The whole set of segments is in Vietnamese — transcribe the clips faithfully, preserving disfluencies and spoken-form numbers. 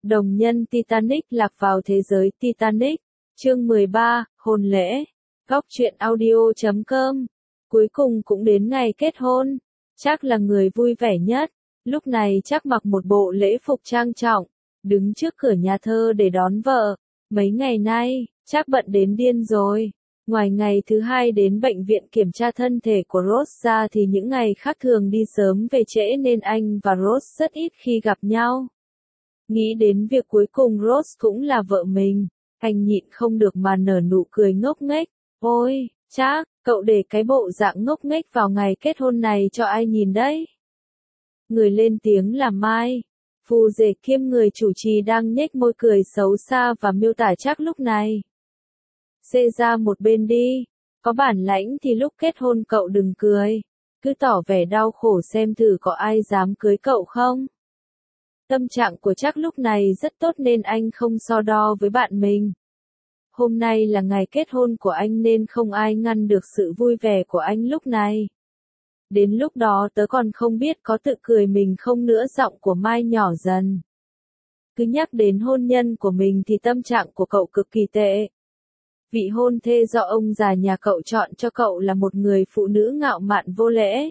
Đồng nhân Titanic lạc vào thế giới Titanic. Chương mười ba, hôn lễ. Góc truyện audio chấm com. Cuối cùng cũng đến ngày kết hôn. Chắc là người vui vẻ nhất. Lúc này chắc mặc một bộ lễ phục trang trọng, đứng trước cửa nhà thơ để đón vợ. Mấy ngày nay, chắc bận đến điên rồi. Ngoài ngày thứ hai đến bệnh viện kiểm tra thân thể của Rose ra thì những ngày khác thường đi sớm về trễ nên anh và Rose rất ít khi gặp nhau. Nghĩ đến việc cuối cùng Rose cũng là vợ mình, anh nhịn không được mà nở nụ cười ngốc nghếch. Ôi, chắc, cậu để cái bộ dạng ngốc nghếch vào ngày kết hôn này cho ai nhìn đấy? Người lên tiếng là Mai. Phù rể kiêm người chủ trì đang nhếch môi cười xấu xa và miêu tả chắc lúc này. Xê ra một bên đi, có bản lãnh thì lúc kết hôn cậu đừng cười, cứ tỏ vẻ đau khổ xem thử có ai dám cưới cậu không. Tâm trạng của chắc lúc này rất tốt nên anh không so đo với bạn mình. Hôm nay là ngày kết hôn của anh nên không ai ngăn được sự vui vẻ của anh lúc này. Đến lúc đó tớ còn không biết có tự cười mình không nữa, giọng của Mai nhỏ dần. Cứ nhắc đến hôn nhân của mình thì tâm trạng của cậu cực kỳ tệ. Vị hôn thê do ông già nhà cậu chọn cho cậu là một người phụ nữ ngạo mạn vô lễ.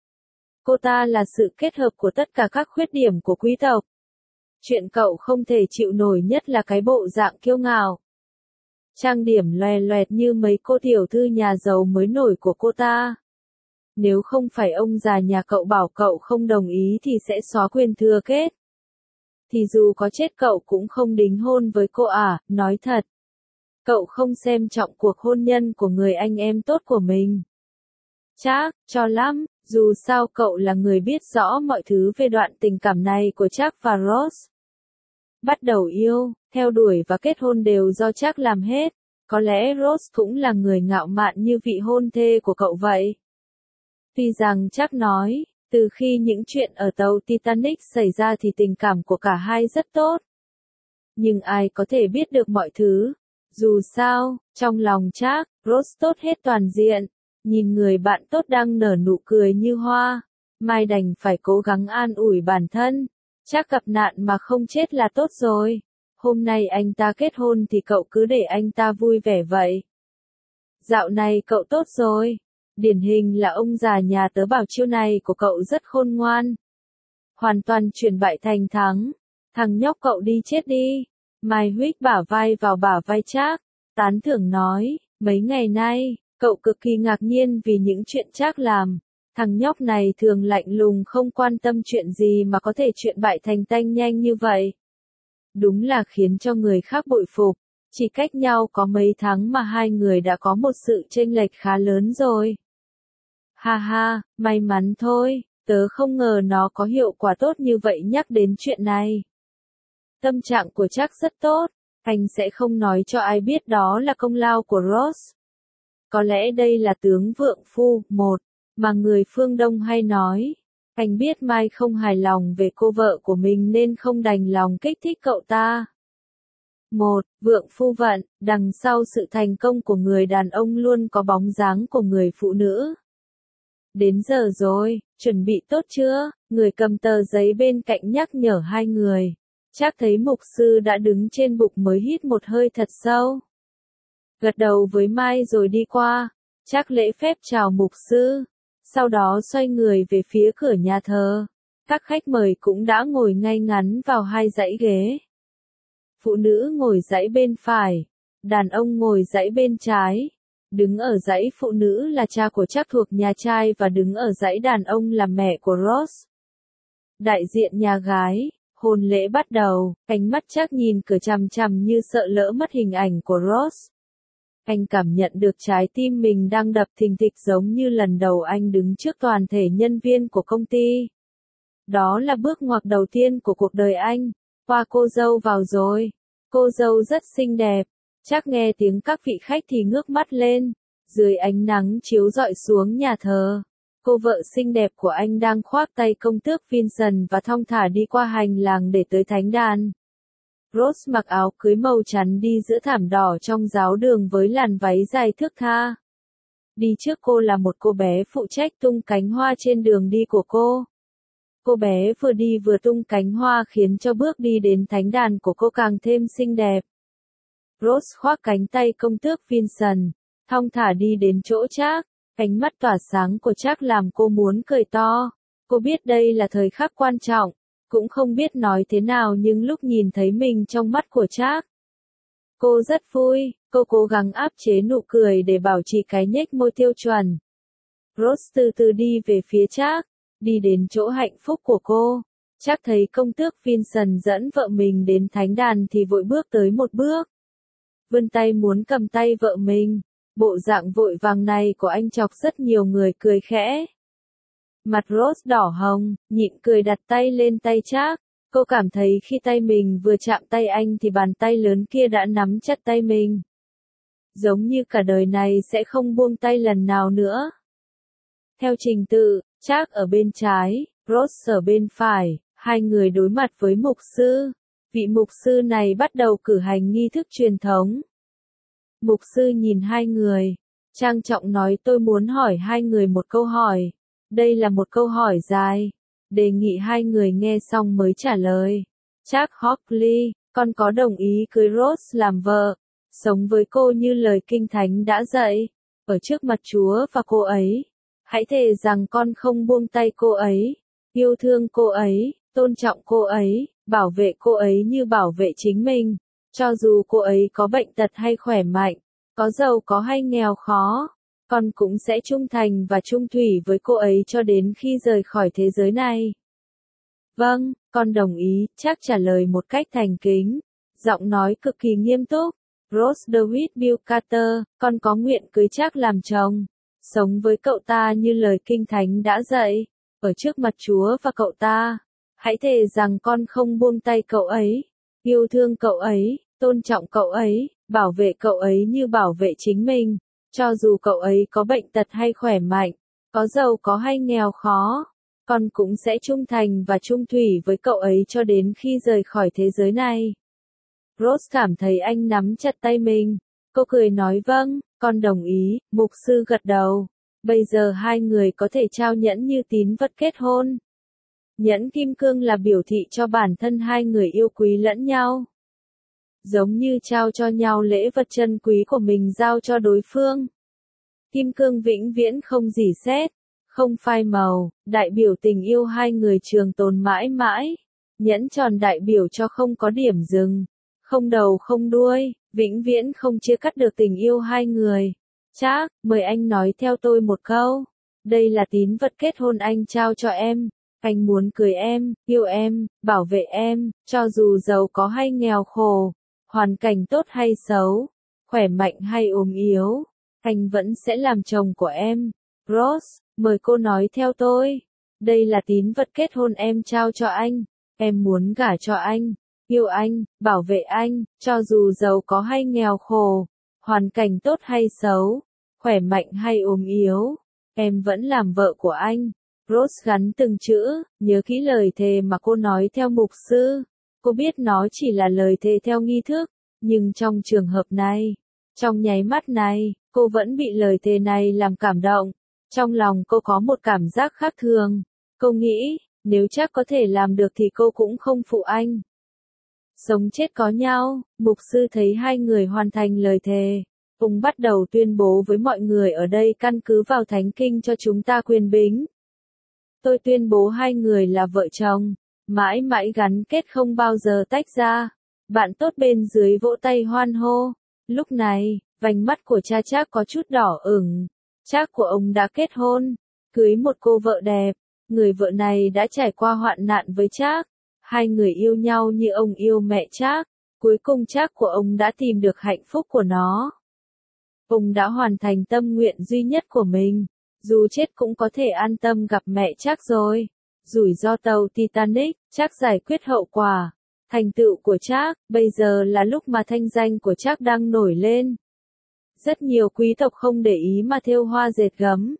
Cô ta là sự kết hợp của tất cả các khuyết điểm của quý tộc. Chuyện cậu không thể chịu nổi nhất là cái bộ dạng kiêu ngạo, trang điểm loè loẹt như mấy cô tiểu thư nhà giàu mới nổi của cô ta. Nếu không phải ông già nhà cậu bảo cậu không đồng ý thì sẽ xóa quyền thừa kết, thì dù có chết cậu cũng không đính hôn với cô à. Nói thật, cậu không xem trọng cuộc hôn nhân của người anh em tốt của mình. Chắc, cho lắm, dù sao cậu là người biết rõ mọi thứ về đoạn tình cảm này của Chắc và Rose. Bắt đầu yêu, theo đuổi và kết hôn đều do Chắc làm hết. Có lẽ Rose cũng là người ngạo mạn như vị hôn thê của cậu vậy. Tuy rằng Chắc nói, từ khi những chuyện ở tàu Titanic xảy ra thì tình cảm của cả hai rất tốt. Nhưng ai có thể biết được mọi thứ. Dù sao, trong lòng Chắc, Rose tốt hết toàn diện. Nhìn người bạn tốt đang nở nụ cười như hoa, Mai đành phải cố gắng an ủi bản thân. Chắc gặp nạn mà không chết là tốt rồi. Hôm nay anh ta kết hôn thì cậu cứ để anh ta vui vẻ vậy. Dạo này cậu tốt rồi. Điển hình là ông già nhà tớ bảo chiêu này của cậu rất khôn ngoan. Hoàn toàn chuyển bại thành thắng. Thằng nhóc cậu đi chết đi. Mai huých bả vai vào bả vai Chắc, tán thưởng nói, mấy ngày nay, cậu cực kỳ ngạc nhiên vì những chuyện Chắc làm. Thằng nhóc này thường lạnh lùng không quan tâm chuyện gì mà có thể chuyện bại thành tanh nhanh như vậy. Đúng là khiến cho người khác bội phục. Chỉ cách nhau có mấy tháng mà hai người đã có một sự chênh lệch khá lớn rồi. Ha ha, may mắn thôi, tớ không ngờ nó có hiệu quả tốt như vậy. Nhắc đến chuyện này, tâm trạng của Chắc rất tốt, anh sẽ không nói cho ai biết đó là công lao của Rose. Có lẽ đây là tướng vượng phu, một, mà người phương Đông hay nói. Anh biết Mai không hài lòng về cô vợ của mình nên không đành lòng kích thích cậu ta. Một, vượng phu vận, đằng sau sự thành công của người đàn ông luôn có bóng dáng của người phụ nữ. Đến giờ rồi, chuẩn bị tốt chưa? Người cầm tờ giấy bên cạnh nhắc nhở hai người. Chắc thấy mục sư đã đứng trên bục mới hít một hơi thật sâu. Gật đầu với Mai rồi đi qua. Chắc lễ phép chào mục sư. Sau đó xoay người về phía cửa nhà thờ. Các khách mời cũng đã ngồi ngay ngắn vào hai dãy ghế. Phụ nữ ngồi dãy bên phải, đàn ông ngồi dãy bên trái. Đứng ở dãy phụ nữ là cha của Chắc thuộc nhà trai và đứng ở dãy đàn ông là mẹ của Rose. Đại diện nhà gái, hôn lễ bắt đầu, ánh mắt Chắc nhìn cửa chằm chằm như sợ lỡ mất hình ảnh của Rose. Anh cảm nhận được trái tim mình đang đập thình thịch giống như lần đầu anh đứng trước toàn thể nhân viên của công ty. Đó là bước ngoặt đầu tiên của cuộc đời anh. Qua cô dâu vào rồi. Cô dâu rất xinh đẹp. Chắc nghe tiếng các vị khách thì ngước mắt lên. Dưới ánh nắng chiếu rọi xuống nhà thờ, cô vợ xinh đẹp của anh đang khoác tay công tước Vincent và thong thả đi qua hành lang để tới thánh đàn. Rose mặc áo cưới màu trắng đi giữa thảm đỏ trong giáo đường với làn váy dài thướt tha. Đi trước cô là một cô bé phụ trách tung cánh hoa trên đường đi của cô. Cô bé vừa đi vừa tung cánh hoa khiến cho bước đi đến thánh đàn của cô càng thêm xinh đẹp. Rose khoác cánh tay công tước Vincent, thong thả đi đến chỗ Trác, ánh mắt tỏa sáng của Trác làm cô muốn cười to. Cô biết đây là thời khắc quan trọng, cũng không biết nói thế nào nhưng lúc nhìn thấy mình trong mắt của Trác, cô rất vui, cô cố gắng áp chế nụ cười để bảo trì cái nhếch môi tiêu chuẩn. Rose từ từ đi về phía Trác, đi đến chỗ hạnh phúc của cô. Trác thấy công tước Vincent dẫn vợ mình đến thánh đàn thì vội bước tới một bước. Vươn tay muốn cầm tay vợ mình. Bộ dạng vội vàng này của anh chọc rất nhiều người cười khẽ. Mặt Rose đỏ hồng, nhịn cười đặt tay lên tay Trác. Cô cảm thấy khi tay mình vừa chạm tay anh thì bàn tay lớn kia đã nắm chặt tay mình. Giống như cả đời này sẽ không buông tay lần nào nữa. Theo trình tự, Trác ở bên trái, Rose ở bên phải, hai người đối mặt với mục sư. Vị mục sư này bắt đầu cử hành nghi thức truyền thống. Mục sư nhìn hai người, trang trọng nói tôi muốn hỏi hai người một câu hỏi. Đây là một câu hỏi dài, đề nghị hai người nghe xong mới trả lời. Trác Hockley, con có đồng ý cưới Rose làm vợ, sống với cô như lời Kinh Thánh đã dạy, ở trước mặt Chúa và cô ấy. Hãy thề rằng con không buông tay cô ấy, yêu thương cô ấy, tôn trọng cô ấy, bảo vệ cô ấy như bảo vệ chính mình, cho dù cô ấy có bệnh tật hay khỏe mạnh, có giàu có hay nghèo khó, con cũng sẽ trung thành và trung thủy với cô ấy cho đến khi rời khỏi thế giới này. Vâng, con đồng ý, Trác trả lời một cách thành kính, giọng nói cực kỳ nghiêm túc. Rose DeWitt Bill Carter, con có nguyện cưới Trác làm chồng, sống với cậu ta như lời Kinh Thánh đã dạy, ở trước mặt Chúa và cậu ta. Hãy thề rằng con không buông tay cậu ấy, yêu thương cậu ấy, tôn trọng cậu ấy, bảo vệ cậu ấy như bảo vệ chính mình, cho dù cậu ấy có bệnh tật hay khỏe mạnh, có giàu có hay nghèo khó, con cũng sẽ trung thành và trung thủy với cậu ấy cho đến khi rời khỏi thế giới này. Rose cảm thấy anh nắm chặt tay mình, cô cười nói vâng, con đồng ý, mục sư gật đầu. Bây giờ hai người có thể trao nhẫn như tín vật kết hôn. Nhẫn kim cương là biểu thị cho bản thân hai người yêu quý lẫn nhau. Giống như trao cho nhau lễ vật chân quý của mình giao cho đối phương. Kim cương vĩnh viễn không rỉ sét, không phai màu, đại biểu tình yêu hai người trường tồn mãi mãi. Nhẫn tròn đại biểu cho không có điểm dừng, không đầu không đuôi, vĩnh viễn không chia cắt được tình yêu hai người. Trác, mời anh nói theo tôi một câu. Đây là tín vật kết hôn anh trao cho em. Anh muốn cưới em, yêu em, bảo vệ em, cho dù giàu có hay nghèo khổ, hoàn cảnh tốt hay xấu, khỏe mạnh hay ốm yếu, anh vẫn sẽ làm chồng của em. Rose, mời cô nói theo tôi. Đây là tín vật kết hôn em trao cho anh. Em muốn gả cho anh, yêu anh, bảo vệ anh, cho dù giàu có hay nghèo khổ, hoàn cảnh tốt hay xấu, khỏe mạnh hay ốm yếu, em vẫn làm vợ của anh. Rose gắn từng chữ, nhớ kỹ lời thề mà cô nói theo mục sư. Cô biết nó chỉ là lời thề theo nghi thức, nhưng trong trường hợp này, trong nháy mắt này, cô vẫn bị lời thề này làm cảm động. Trong lòng cô có một cảm giác khác thường. Cô nghĩ, nếu Trác có thể làm được thì cô cũng không phụ anh. Sống chết có nhau, mục sư thấy hai người hoàn thành lời thề. Ông bắt đầu tuyên bố với mọi người ở đây căn cứ vào thánh kinh cho chúng ta quyền bính. Tôi tuyên bố hai người là vợ chồng, mãi mãi gắn kết không bao giờ tách ra. Bạn tốt bên dưới vỗ tay hoan hô. Lúc này, vành mắt của cha Trác có chút đỏ ửng. Trác của ông đã kết hôn, cưới một cô vợ đẹp. Người vợ này đã trải qua hoạn nạn với Trác. Hai người yêu nhau như ông yêu mẹ Trác. Cuối cùng Trác của ông đã tìm được hạnh phúc của nó. Ông đã hoàn thành tâm nguyện duy nhất của mình. Dù chết cũng có thể an tâm gặp mẹ Trác rồi. Rủi ro tàu Titanic, Trác giải quyết hậu quả. Thành tựu của Trác, bây giờ là lúc mà thanh danh của Trác đang nổi lên. Rất nhiều quý tộc không để ý mà thêu hoa dệt gấm.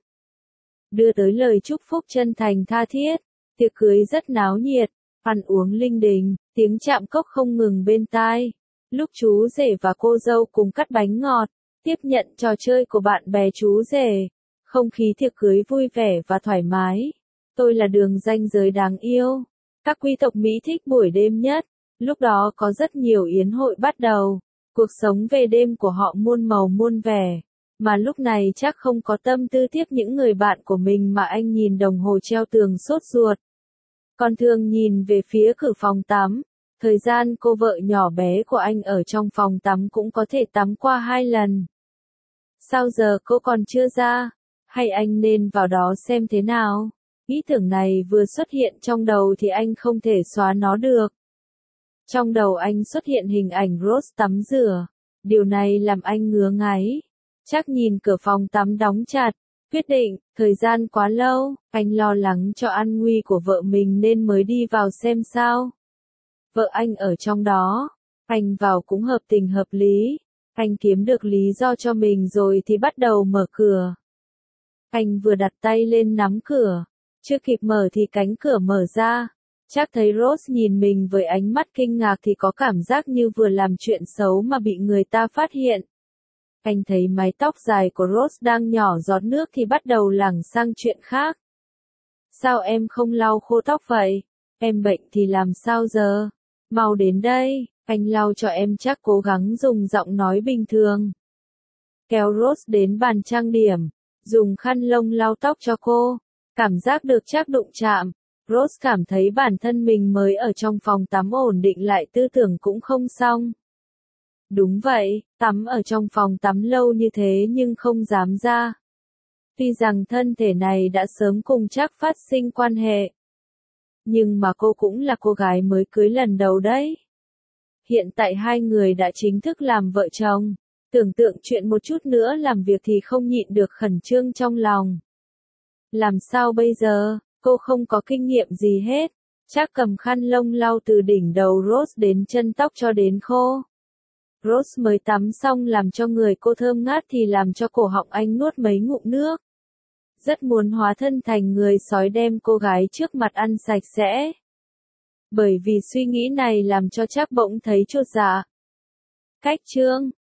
Đưa tới lời chúc phúc chân thành tha thiết. Tiệc cưới rất náo nhiệt, ăn uống linh đình, tiếng chạm cốc không ngừng bên tai. Lúc chú rể và cô dâu cùng cắt bánh ngọt, tiếp nhận trò chơi của bạn bè chú rể. Không khí tiệc cưới vui vẻ và thoải mái. Tôi là đường ranh giới đáng yêu. Các quý tộc Mỹ thích buổi đêm nhất. Lúc đó có rất nhiều yến hội bắt đầu. Cuộc sống về đêm của họ muôn màu muôn vẻ. Mà lúc này chắc không có tâm tư tiếp những người bạn của mình mà anh nhìn đồng hồ treo tường sốt ruột. Còn thường nhìn về phía cửa phòng tắm. Thời gian cô vợ nhỏ bé của anh ở trong phòng tắm cũng có thể tắm qua hai lần. Sao giờ cô còn chưa ra? Hay anh nên vào đó xem thế nào? Ý tưởng này vừa xuất hiện trong đầu thì anh không thể xóa nó được. Trong đầu anh xuất hiện hình ảnh Rose tắm rửa. Điều này làm anh ngứa ngáy. Chắc nhìn cửa phòng tắm đóng chặt. Quyết định, thời gian quá lâu, anh lo lắng cho an nguy của vợ mình nên mới đi vào xem sao. Vợ anh ở trong đó. Anh vào cũng hợp tình hợp lý. Anh kiếm được lý do cho mình rồi thì bắt đầu mở cửa. Anh vừa đặt tay lên nắm cửa. Chưa kịp mở thì cánh cửa mở ra. Chắc thấy Rose nhìn mình với ánh mắt kinh ngạc thì có cảm giác như vừa làm chuyện xấu mà bị người ta phát hiện. Anh thấy mái tóc dài của Rose đang nhỏ giọt nước thì bắt đầu lảng sang chuyện khác. Sao em không lau khô tóc vậy? Em bệnh thì làm sao giờ? Mau đến đây, anh lau cho em. Chắc cố gắng dùng giọng nói bình thường. Kéo Rose đến bàn trang điểm, dùng khăn lông lau tóc cho cô. Cảm giác được chắc đụng chạm. Rose cảm thấy bản thân mình mới ở trong phòng tắm ổn định lại tư tưởng cũng không xong. Đúng vậy, tắm ở trong phòng tắm lâu như thế nhưng không dám ra. Tuy rằng thân thể này đã sớm cùng chắc phát sinh quan hệ. Nhưng mà cô cũng là cô gái mới cưới lần đầu đấy. Hiện tại hai người đã chính thức làm vợ chồng. Tưởng tượng chuyện một chút nữa làm việc thì không nhịn được khẩn trương trong lòng. Làm sao bây giờ? Cô không có kinh nghiệm gì hết. Chắc cầm khăn lông lau từ đỉnh đầu Rose đến chân tóc cho đến khô. Rose mới tắm xong làm cho người cô thơm ngát thì làm cho cổ họng anh nuốt mấy ngụm nước. Rất muốn hóa thân thành người sói đem cô gái trước mặt ăn sạch sẽ. Bởi vì suy nghĩ này làm cho chắc bỗng thấy chột dạ. Cách chương